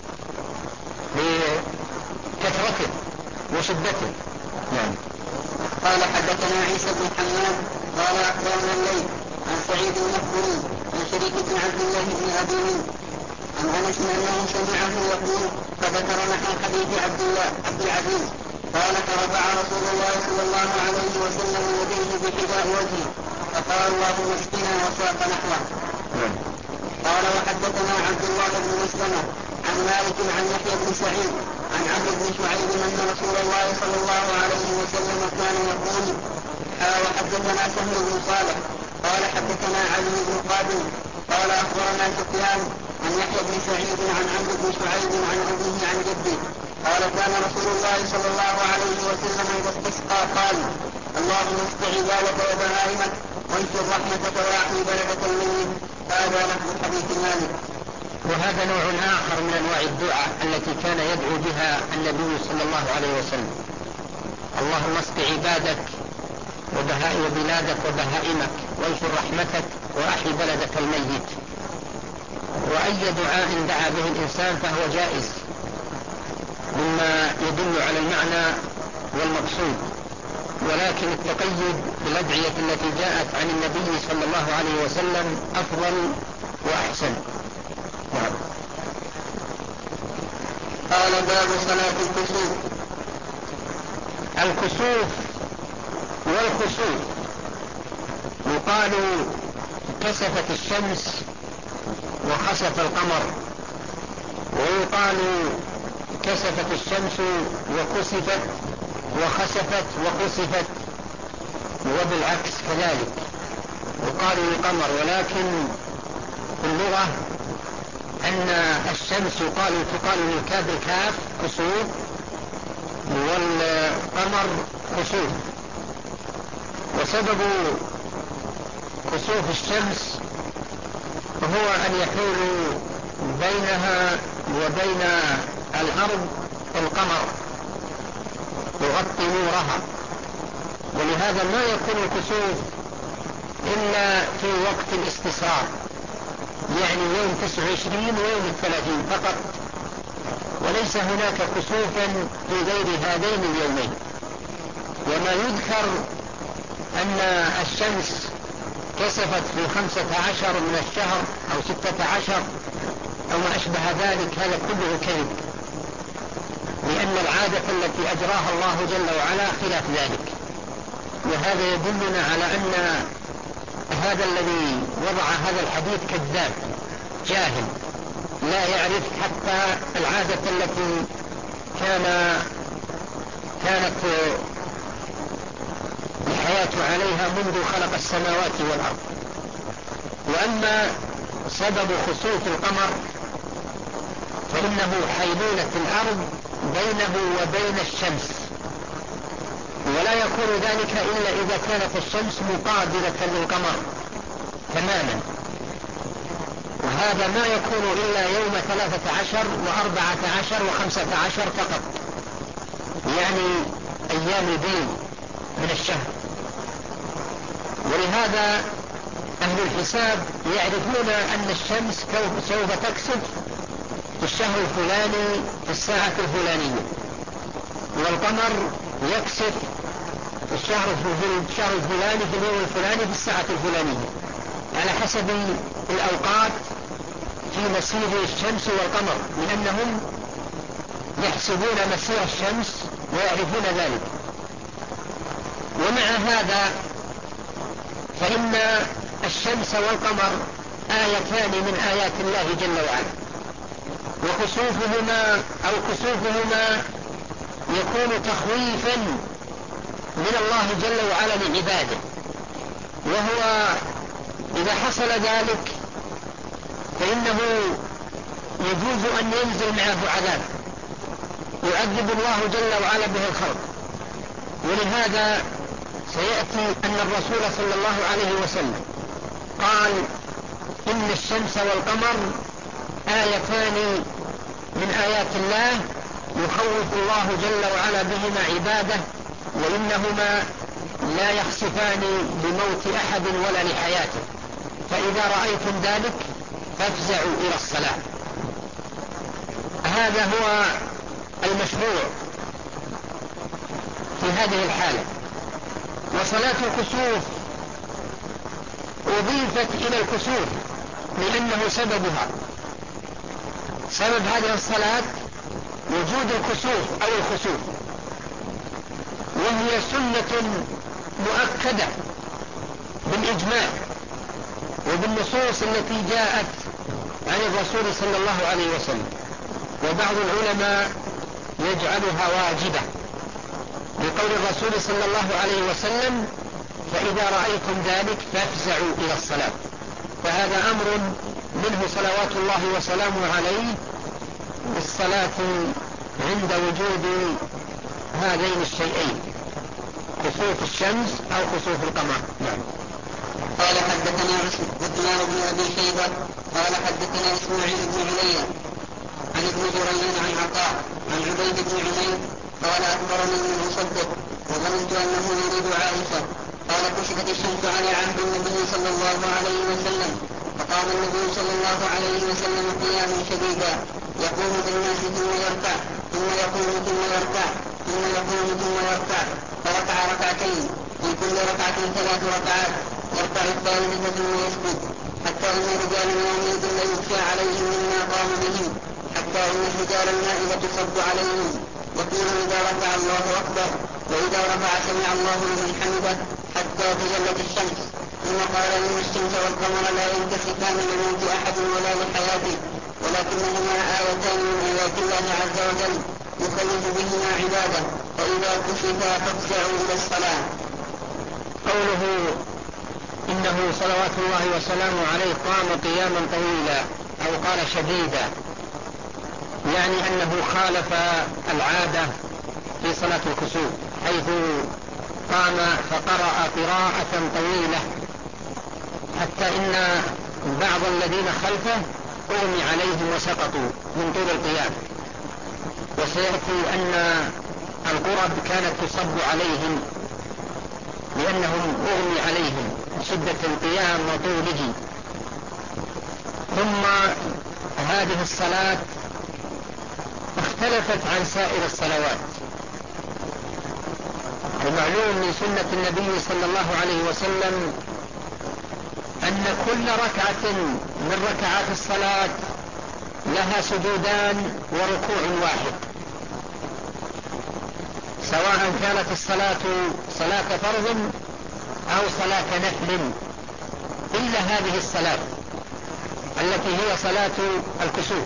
بكثرته وشدته. نعم. قال حدثنا عيسى بن حماد قال أخبرنا الليل عن سعيد المقبري عن شريك بن عبد الله بن أبي من عن أنس أنه سمعه يقول فذكر نحو حديث عبد العزيز قال فرفع رسول الله صلى الله عليه وسلم يديه بحذاء وجهه فقال اللهم اسقنا وساق نحوه. قال وحدثنا عبد الله بن مسلمة عن مالك عن يحيى بن سعيد عن عمرو بن شعيب أن رسول الله صلى الله عليه وسلم كان يقول وحدثنا سهل بن صالح قال حدثنا علي بن قابل قال أخبرنا سفيان عن يحيى بن سعيد عن عمرو بن شعيب عن أبيه عن جده قال كان رسول الله صلى الله عليه وسلم إذا استسقى قال اللهم اسق عبادك وبهائمك وانشر رحمتك واحمي بلدك الميت. هذا لفظ حديث مالك. وهذا نوع آخر من أنواع الدعاء التي كان يدعو بها النبي صلى الله عليه وسلم. اللهم اسق عبادك وبلادك وبهائمك وانشر رحمتك وأحي بلدك الميت. وأي دعاء دعا به الإنسان فهو جائز مما يدل على المعنى والمقصود، ولكن التقيد بالأدعية التي جاءت عن النبي صلى الله عليه وسلم أفضل وأحسن. قال باب صلاة الكسوف. الكسوف والخسوف يقال كسفت الشمس وخسف القمر، ويقال كسفت الشمس وكسفت وخسفت وقصفت، وبالعكس كذلك يقال للقمر. ولكن في اللغة أن الشمس تقال للكاف بالكاف كسوف والقمر خسوف. وسبب كسوف الشمس هو أن يحول بينها وبين الأرض القمر يغطي نورها، ولهذا ما يكون الكسوف إلا في وقت الاستسرار، يعني يوم 29 ويوم 30 فقط، وليس هناك كسوفا في غير هذين اليومين. وما يذكر أن الشمس كسفت في 15 من الشهر أو 16 أو ما أشبه ذلك هذا كله كذب، لأن العادة التي أجراها الله جل وعلا خلاف ذلك. وهذا يدلنا على أن هذا الذي وضع هذا الحديث كذاب جاهل لا يعرف حتى العادة التي كانت الحياة عليها منذ خلق السماوات والأرض. وأما سبب خسوف القمر فإنه حيلولة الأرض بينه وبين الشمس، ولا يكون ذلك إلا إذا كانت الشمس مقابلة للقمر تماما، وهذا ما يكون إلا يوم 13 و14 و15 فقط، يعني أيام بيض من الشهر. ولهذا أهل الحساب يعرفون أن الشمس سوف تكسف في الشهر الفلاني في الساعة الفلانية، والقمر يكسف في الشهر الفلاني في اليوم الفلاني في الساعة الفلانية، على حسب الأوقات في مسير الشمس والقمر، لأنهم يحسبون مسير الشمس ويعرفون ذلك. ومع هذا فإن الشمس والقمر آيتان من آيات الله جل وعلا، وخسوفهما أو كسوفهما يكون تخويفا من الله جل وعلا لعباده، وهو إذا حصل ذلك فإنه يجوز أن ينزل معه عذاب يعذب الله جل وعلا به الخلق. ولهذا سيأتي أن الرسول صلى الله عليه وسلم قال إن الشمس والقمر آيتان من آيات الله يخوف الله جل وعلا بهما عباده، وإنهما لا يخسفان بموت أحد ولا لحياته، فإذا رأيتم ذلك فافزعوا إلى الصلاة. هذا هو المشروع في هذه الحالة. وصلاة الكسوف أضيفت إلى الكسوف لأنه سبب هذه الصلاة وجود الكسوف أو الخسوف، وهي سنة مؤكدة بالإجماع وبالنصوص التي جاءت عن الرسول صلى الله عليه وسلم. وبعض العلماء يجعلها واجبة لقول الرسول صلى الله عليه وسلم: فإذا رأيتم ذلك فافزعوا إلى الصلاة. فهذا أمر منه صلوات الله وسلامه عليه بالصلاة عند وجود هذين الشيئين، خسوف الشمس أو خسوف القمر. نعم. قال حدثنا عثمان بن أبي شيبة قال حدثنا إسماعيل بن علي عن ابن جريج عن عطاء عن عبيد بن عمير قال أخبرني ابن مصدق وظننت أنه يريد عائشة قال: كشفت الشمس على عهد النبي صلى الله عليه وسلم، فقام النبي صلى الله عليه وسلم قياما شديدا يقوم بالناس ثم يركع ثم يقوم ثم يركع ثم يقوم ثم يركع، فركع ركعتين، في كل ركعة 3 ركعات، يركع الثالثة ثم يسجد، حتى إن رجال يومئذ ليخشى عليهم مما قام بهم، حتى إن الحجار المائدة تصب عليهم، يقول إذا ركع الله أكبر، وإذا رفع سمع الله لمن حمده، حتى تجلت الشمس. ثم قال: إن الشمس والقمر لا ينكسفان لموت أحد ولا لحياته، ولكنهما آيتان من آيات الله عز وجل يخوف بهما عباده، فإذا كشفا فافزعوا إلى الصلاة. قوله إنه صلوات الله وسلامه عليه قام قياما طويلا أو قال شديدا، يعني أنه خالف العادة في صلاة الكسوف، حيث قام فقرأ قراءة طويلة حتى إن بعض الذين خلفه أغمي عليهم وسقطوا من طول القيام. وسيأتي أن القرب كانت تصب عليهم لأنهم أغمي عليهم شدة القيام وطوله. ثم هذه الصلاة اختلفت عن سائر الصلوات. المعلوم من سنة النبي صلى الله عليه وسلم أن كل ركعة من ركعات الصلاة لها سجودان وركوع واحد، سواء كانت الصلاة صلاة فرض أو صلاة نفل، إلا هذه الصلاة التي هي صلاة الكسوف،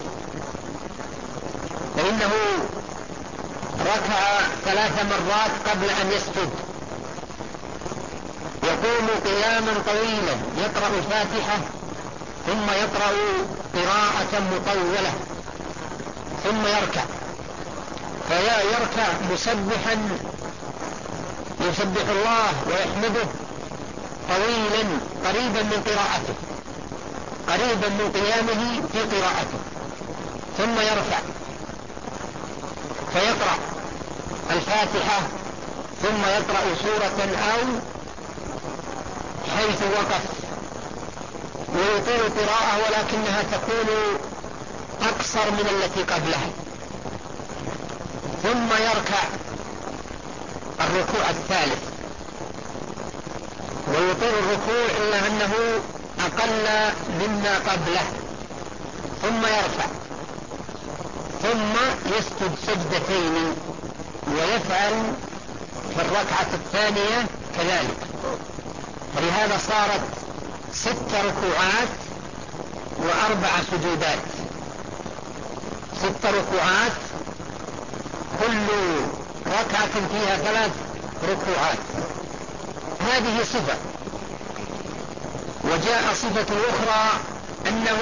فإنه ركع 3 مرات قبل أن يسجد، يقوم قياما طويلا يقرأ الفاتحة ثم يقرأ قراءة مطولة ثم يركع، فيركع مسبحا يسبح الله ويحمده طويلا قريبا من قراءته، قريبا من قيامه في قراءته، ثم يرفع فيقرأ الفاتحة ثم يقرأ سورة أو حيث وقف، ويطيل القراءة ولكنها تكون أقصر من التي قبلها، ثم يركع الركوع الثالث ويطيل الركوع إلا أنه أقل مما قبله، ثم يرفع ثم يسجد سجدتين، ويفعل في الركعة الثانية كذلك. فلهذا صارت 6 ركوعات و4 سجودات، 6 ركوعات كل ركعة فيها 3 ركوعات. هذه صفة. وجاء صفة أخرى أنه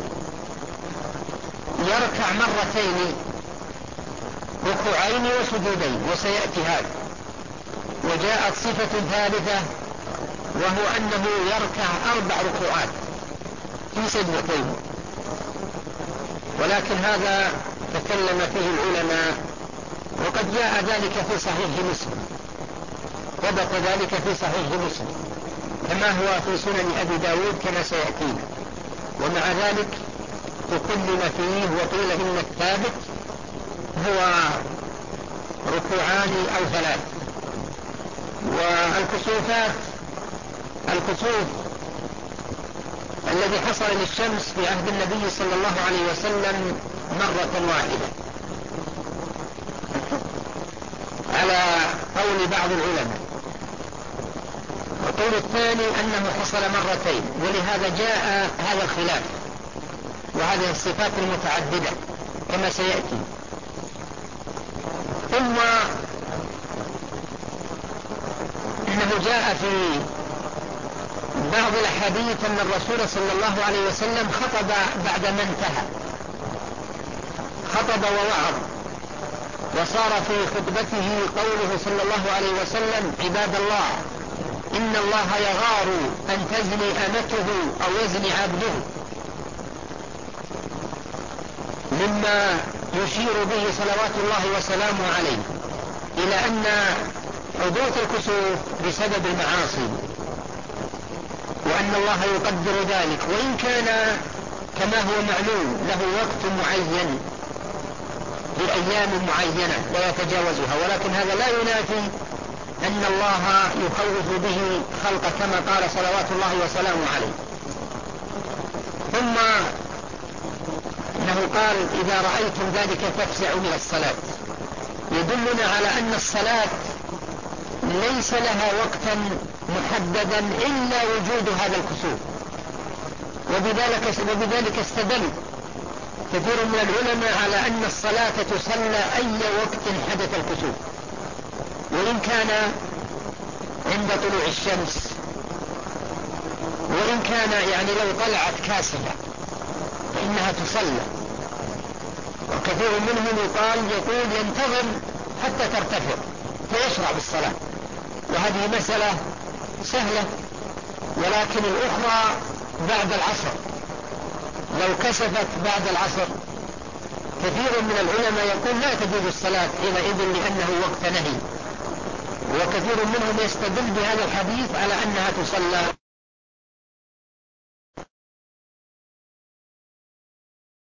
يركع مرتين، ركوعين وسجودين، وسيأتي هذا. وجاءت صفة ثالثة وهو أنه يركع 4 ركوعات في سجدتين، ولكن هذا تكلم فيه العلماء، وقد جاء ذلك في صحيح مسلم، ثبت ذلك في صحيح مسلم كما هو في سنن أبي داود كما سيأتينا. ومع ذلك تكلم فيه وقيل إن الثابت هو ركوعان أو 3. والكسوفات، الكسوف الذي حصل للشمس في عهد النبي صلى الله عليه وسلم مرة واحدة على قول بعض العلماء. والقول الثاني أنه حصل مرتين، ولهذا جاء هذا الخلاف وهذه الصفات المتعددة كما سيأتي. ثم إنه جاء في بعض الأحاديث أن الرسول صلى الله عليه وسلم خطب بعدما انتهى، خطب ووعظ، وصار في خطبته قوله صلى الله عليه وسلم: عباد الله، إن الله يغار أن تزني أمته أو يزني عبده، مما يشير به صلوات الله وسلامه عليه إلى أن حدوث الكسوف بسبب المعاصي، وأن الله يقدر ذلك، وإن كان كما هو معلوم له وقت معين بأيام معينة لا يتجاوزها، ولكن هذا لا ينافي أن الله يخوف به خلقه كما قال صلوات الله وسلامه عليه. ثم إنه قال: إذا رأيتم ذلك فافزعوا من الصلاة، يدلنا على أن الصلاة ليس لها وقتا محددا إلا وجود هذا الكسوف، وبذلك استدل كثير من العلماء على أن الصلاة تصلى أي وقت حدث الكسوف، وإن كان عند طلوع الشمس، وإن كان يعني لو طلعت كاسفة فإنها تصلى. وكثير منهم يقول ينتظر حتى ترتفع فيشرع بالصلاة، وهذه مسألة سهلة. ولكن الأخرى بعد العصر، لو كسفت بعد العصر كثير من العلماء يقول لا تجوز الصلاة حينئذ لأنه وقت نهي، وكثير منهم يستدل بهذا الحديث على أنها تصلى